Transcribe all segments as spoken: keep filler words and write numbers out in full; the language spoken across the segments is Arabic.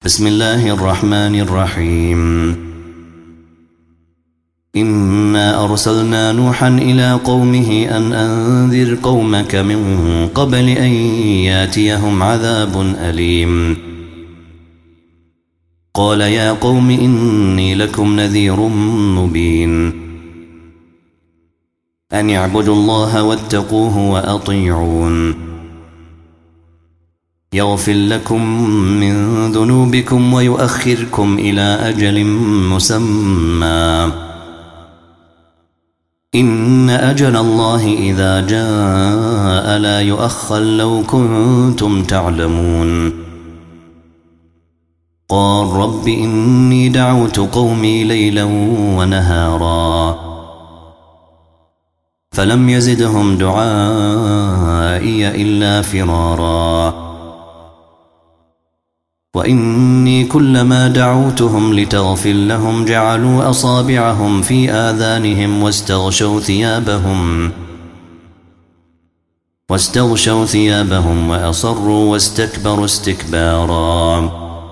بسم الله الرحمن الرحيم. إنا أرسلنا نوحا إلى قومه أن أنذر قومك من قبل أن ياتيهم عذاب أليم. قال يا قوم إني لكم نذير مبين أن اعبدوا الله واتقوه وأطيعون يغفر لكم من ذنوبكم ويؤخركم إلى أجل مسمى إن أجل الله إذا جاء لا يؤخر لو كنتم تعلمون. قال رب إني دعوت قومي ليلا ونهارا فلم يزدهم دعائي إلا فرارا وإني كلما دعوتهم لتغفر لهم جعلوا أصابعهم في آذانهم واستغشوا ثيابهم واستغشوا ثيابهم وأصروا واستكبروا استكبارا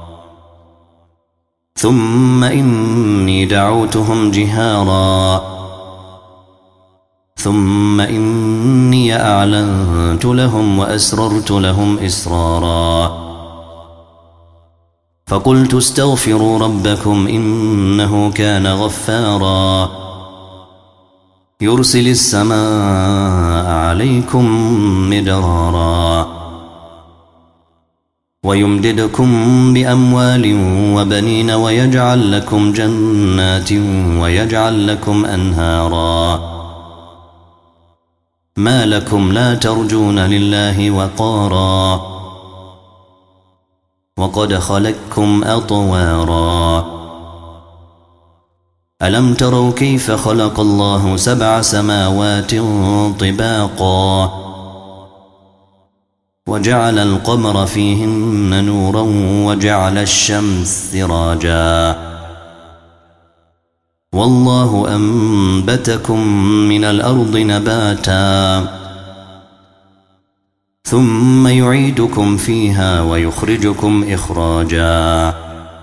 ثم إني دعوتهم جهارا ثم إني أعلنت لهم وأسررت لهم إسرارا فقلت استغفروا ربكم إنه كان غفارا يرسل السماء عليكم مدرارا ويمددكم بأموال وبنين ويجعل لكم جنات ويجعل لكم أنهارا ما لكم لا ترجون لله وقارا وقد خلقكم أطوارا ألم تروا كيف خلق الله سبع سماوات طباقا وجعل القمر فيهن نورا وجعل الشمس سراجا والله أنبتكم من الأرض نباتا ثم يعيدكم فيها ويخرجكم إخراجا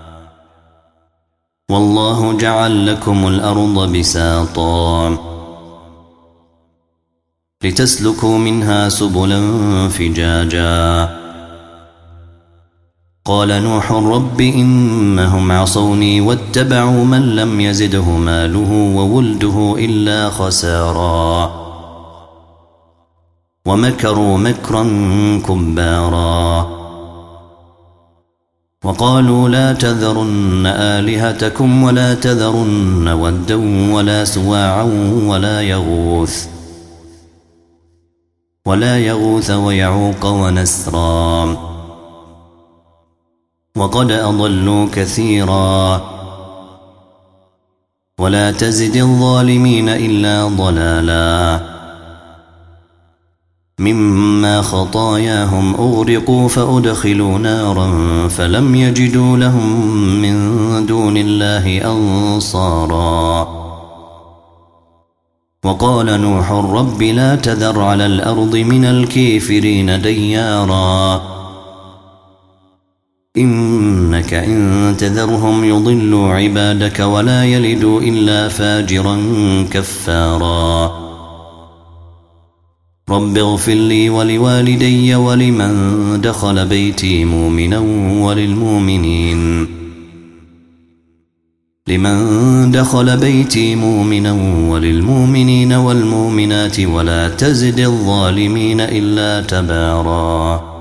والله جعل لكم الأرض بساطا لتسلكوا منها سبلا فجاجا قال نوح رب إنهم عصوني واتبعوا من لم يزده ماله وولده إلا خسارا ومكروا مكرا كبارا وقالوا لا تذرن آلهتكم ولا تذرن ودا ولا سواعا ولا يغوث ولا يغوث ويعوق ونسرا وقد أضلوا كثيرا ولا تزد الظالمين إلا ضلالا مما خطاياهم أغرقوا فأدخلوا نارا فلم يجدوا لهم من دون الله أنصارا وقال نوح رب لا تذر على الأرض من الكافرين ديارا إنك إن تذرهم يضلوا عبادك ولا يلدوا إلا فاجرا كفارا رب اغفر لي ولوالدي ولمن دخل بيتي مؤمنا وللمؤمنين لمن دخل بيتي مؤمنا وللمؤمنين والمؤمنات ولا تزد الظالمين إلا تبارا.